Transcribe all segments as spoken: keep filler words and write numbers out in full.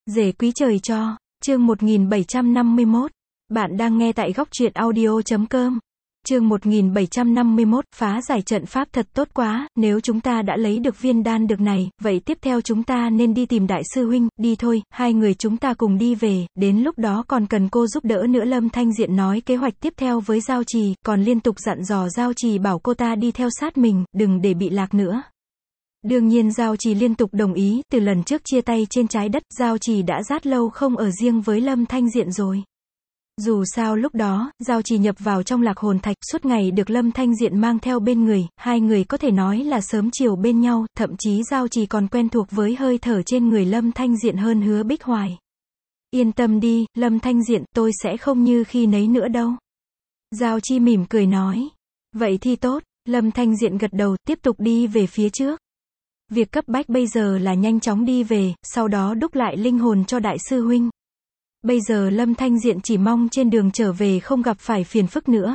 Rể quý trời cho, chương một nghìn bảy trăm năm mươi mốt. Bạn đang nghe tại góc truyện audio chấm com. Chương một nghìn bảy trăm năm mươi mốt, phá giải trận pháp thật tốt quá, nếu chúng ta đã lấy được viên đan dược này, vậy tiếp theo chúng ta nên đi tìm đại sư huynh, đi thôi, hai người chúng ta cùng đi về, đến lúc đó còn cần cô giúp đỡ nữa. Lâm Thanh Diện nói kế hoạch tiếp theo với Giao Trì, còn liên tục dặn dò Giao Trì bảo cô ta đi theo sát mình, đừng để bị lạc nữa. Đương nhiên Giao Trì liên tục đồng ý, từ lần trước chia tay trên trái đất, Giao Trì đã rất lâu không ở riêng với Lâm Thanh Diện rồi. Dù sao lúc đó, Giao Trì nhập vào trong lạc hồn thạch, suốt ngày được Lâm Thanh Diện mang theo bên người, hai người có thể nói là sớm chiều bên nhau, thậm chí Giao Trì còn quen thuộc với hơi thở trên người Lâm Thanh Diện hơn Hứa Bích Hoài. Yên tâm đi, Lâm Thanh Diện, tôi sẽ không như khi nấy nữa đâu. Giao Trì mỉm cười nói. Vậy thì tốt, Lâm Thanh Diện gật đầu, tiếp tục đi về phía trước. Việc cấp bách bây giờ là nhanh chóng đi về, sau đó đúc lại linh hồn cho đại sư huynh. Bây giờ Lâm Thanh Diện chỉ mong trên đường trở về không gặp phải phiền phức nữa.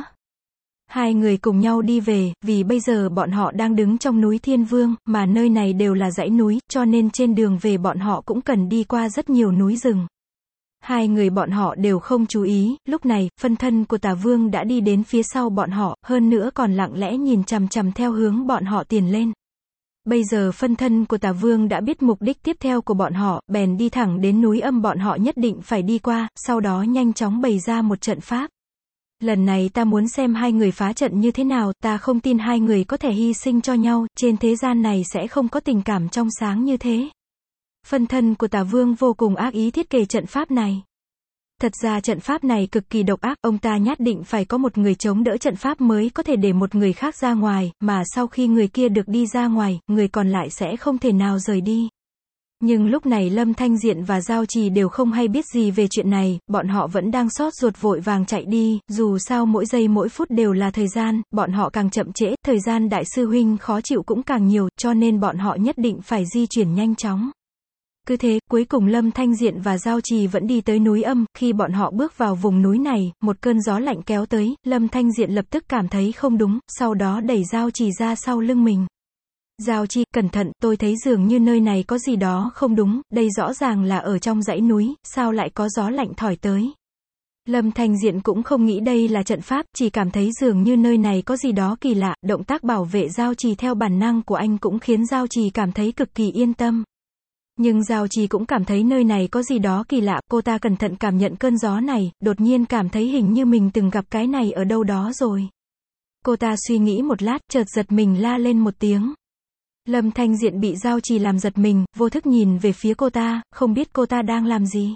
Hai người cùng nhau đi về, vì bây giờ bọn họ đang đứng trong núi Thiên Vương, mà nơi này đều là dãy núi, cho nên trên đường về bọn họ cũng cần đi qua rất nhiều núi rừng. Hai người bọn họ đều không chú ý, lúc này, phân thân của Tà Vương đã đi đến phía sau bọn họ, hơn nữa còn lặng lẽ nhìn chằm chằm theo hướng bọn họ tiến lên. Bây giờ phân thân của Tà Vương đã biết mục đích tiếp theo của bọn họ, bèn đi thẳng đến núi âm bọn họ nhất định phải đi qua, sau đó nhanh chóng bày ra một trận pháp. Lần này ta muốn xem hai người phá trận như thế nào, ta không tin hai người có thể hy sinh cho nhau, trên thế gian này sẽ không có tình cảm trong sáng như thế. Phân thân của Tà Vương vô cùng ác ý thiết kế trận pháp này. Thật ra trận pháp này cực kỳ độc ác, ông ta nhất định phải có một người chống đỡ trận pháp mới có thể để một người khác ra ngoài, mà sau khi người kia được đi ra ngoài, người còn lại sẽ không thể nào rời đi. Nhưng lúc này Lâm Thanh Diện và Giao Trì đều không hay biết gì về chuyện này, bọn họ vẫn đang sốt ruột vội vàng chạy đi, dù sao mỗi giây mỗi phút đều là thời gian, bọn họ càng chậm trễ, thời gian đại sư huynh khó chịu cũng càng nhiều, cho nên bọn họ nhất định phải di chuyển nhanh chóng. Cứ thế, cuối cùng Lâm Thanh Diện và Giao Trì vẫn đi tới núi âm, khi bọn họ bước vào vùng núi này, một cơn gió lạnh kéo tới, Lâm Thanh Diện lập tức cảm thấy không đúng, sau đó đẩy Giao Trì ra sau lưng mình. Giao Trì, cẩn thận, tôi thấy dường như nơi này có gì đó không đúng, đây rõ ràng là ở trong dãy núi, sao lại có gió lạnh thổi tới. Lâm Thanh Diện cũng không nghĩ đây là trận pháp, chỉ cảm thấy dường như nơi này có gì đó kỳ lạ, động tác bảo vệ Giao Trì theo bản năng của anh cũng khiến Giao Trì cảm thấy cực kỳ yên tâm. Nhưng Giao Trì cũng cảm thấy nơi này có gì đó kỳ lạ, cô ta cẩn thận cảm nhận cơn gió này, đột nhiên cảm thấy hình như mình từng gặp cái này ở đâu đó rồi. Cô ta suy nghĩ một lát, chợt giật mình la lên một tiếng. Lâm Thanh Diện bị Giao Trì làm giật mình, vô thức nhìn về phía cô ta, không biết cô ta đang làm gì.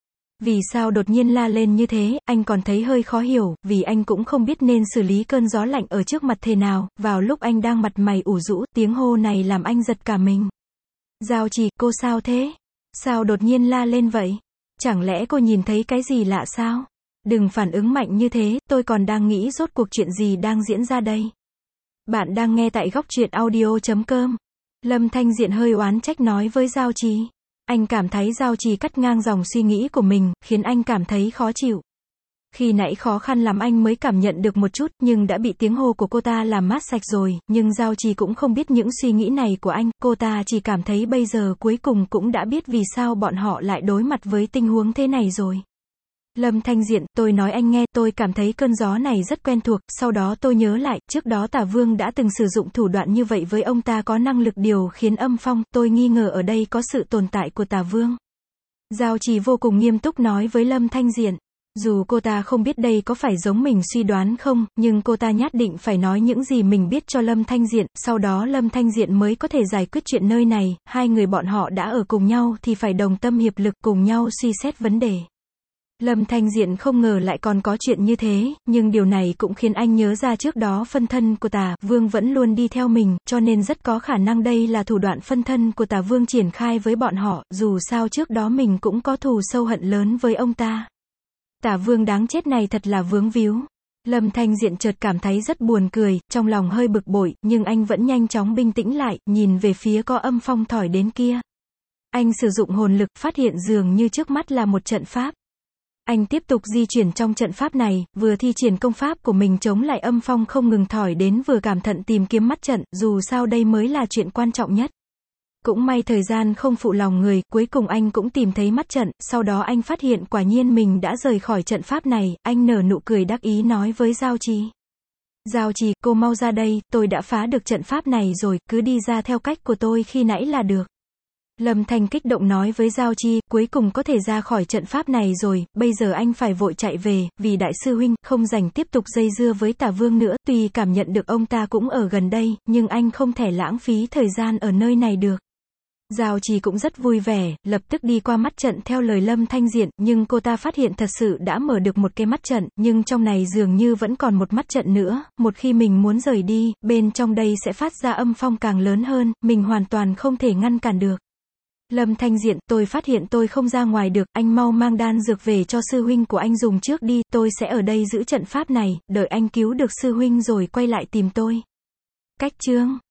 Vì sao đột nhiên la lên như thế, anh còn thấy hơi khó hiểu, vì anh cũng không biết nên xử lý cơn gió lạnh ở trước mặt thế nào, vào lúc anh đang mặt mày ủ rũ, tiếng hô này làm anh giật cả mình. Giao Trì, cô sao thế? Sao đột nhiên la lên vậy? Chẳng lẽ cô nhìn thấy cái gì lạ sao? Đừng phản ứng mạnh như thế, tôi còn đang nghĩ rốt cuộc chuyện gì đang diễn ra đây. Bạn đang nghe tại góc truyện audio chấm com. Lâm Thanh Diện hơi oán trách nói với Giao Trì. Anh cảm thấy Giao Trì cắt ngang dòng suy nghĩ của mình, khiến anh cảm thấy khó chịu. Khi nãy khó khăn lắm anh mới cảm nhận được một chút, nhưng đã bị tiếng hô của cô ta làm mát sạch rồi, nhưng Giao Trì cũng không biết những suy nghĩ này của anh, cô ta chỉ cảm thấy bây giờ cuối cùng cũng đã biết vì sao bọn họ lại đối mặt với tình huống thế này rồi. Lâm Thanh Diện, tôi nói anh nghe, tôi cảm thấy cơn gió này rất quen thuộc, sau đó tôi nhớ lại, trước đó Tà Vương đã từng sử dụng thủ đoạn như vậy với ông ta có năng lực điều khiến âm phong, tôi nghi ngờ ở đây có sự tồn tại của Tà Vương. Giao Trì vô cùng nghiêm túc nói với Lâm Thanh Diện. Dù cô ta không biết đây có phải giống mình suy đoán không, nhưng cô ta nhất định phải nói những gì mình biết cho Lâm Thanh Diện, sau đó Lâm Thanh Diện mới có thể giải quyết chuyện nơi này, hai người bọn họ đã ở cùng nhau thì phải đồng tâm hiệp lực cùng nhau suy xét vấn đề. Lâm Thanh Diện không ngờ lại còn có chuyện như thế, nhưng điều này cũng khiến anh nhớ ra trước đó phân thân của Tà Vương vẫn luôn đi theo mình, cho nên rất có khả năng đây là thủ đoạn phân thân của Tà Vương triển khai với bọn họ, dù sao trước đó mình cũng có thù sâu hận lớn với ông ta. Tà Vương đáng chết này thật là vướng víu. Lâm Thanh Diện chợt cảm thấy rất buồn cười, trong lòng hơi bực bội, nhưng anh vẫn nhanh chóng bình tĩnh lại, nhìn về phía có âm phong thổi đến kia. Anh sử dụng hồn lực, phát hiện dường như trước mắt là một trận pháp. Anh tiếp tục di chuyển trong trận pháp này, vừa thi triển công pháp của mình chống lại âm phong không ngừng thổi đến vừa cẩn thận tìm kiếm mắt trận, dù sao đây mới là chuyện quan trọng nhất. Cũng may thời gian không phụ lòng người, cuối cùng anh cũng tìm thấy mắt trận, sau đó anh phát hiện quả nhiên mình đã rời khỏi trận pháp này, anh nở nụ cười đắc ý nói với Giao Trì. Giao Trì, cô mau ra đây, tôi đã phá được trận pháp này rồi, cứ đi ra theo cách của tôi khi nãy là được. Lâm Thanh kích động nói với Giao Chi, cuối cùng có thể ra khỏi trận pháp này rồi, bây giờ anh phải vội chạy về, vì đại sư huynh, không rảnh tiếp tục dây dưa với Tả Vương nữa, tuy cảm nhận được ông ta cũng ở gần đây, nhưng anh không thể lãng phí thời gian ở nơi này được. Giao Trì cũng rất vui vẻ, lập tức đi qua mắt trận theo lời Lâm Thanh Diện, nhưng cô ta phát hiện thật sự đã mở được một cái mắt trận, nhưng trong này dường như vẫn còn một mắt trận nữa, một khi mình muốn rời đi, bên trong đây sẽ phát ra âm phong càng lớn hơn, mình hoàn toàn không thể ngăn cản được. Lâm Thanh Diện, tôi phát hiện tôi không ra ngoài được, anh mau mang đan dược về cho sư huynh của anh dùng trước đi, tôi sẽ ở đây giữ trận pháp này, đợi anh cứu được sư huynh rồi quay lại tìm tôi. Cách chương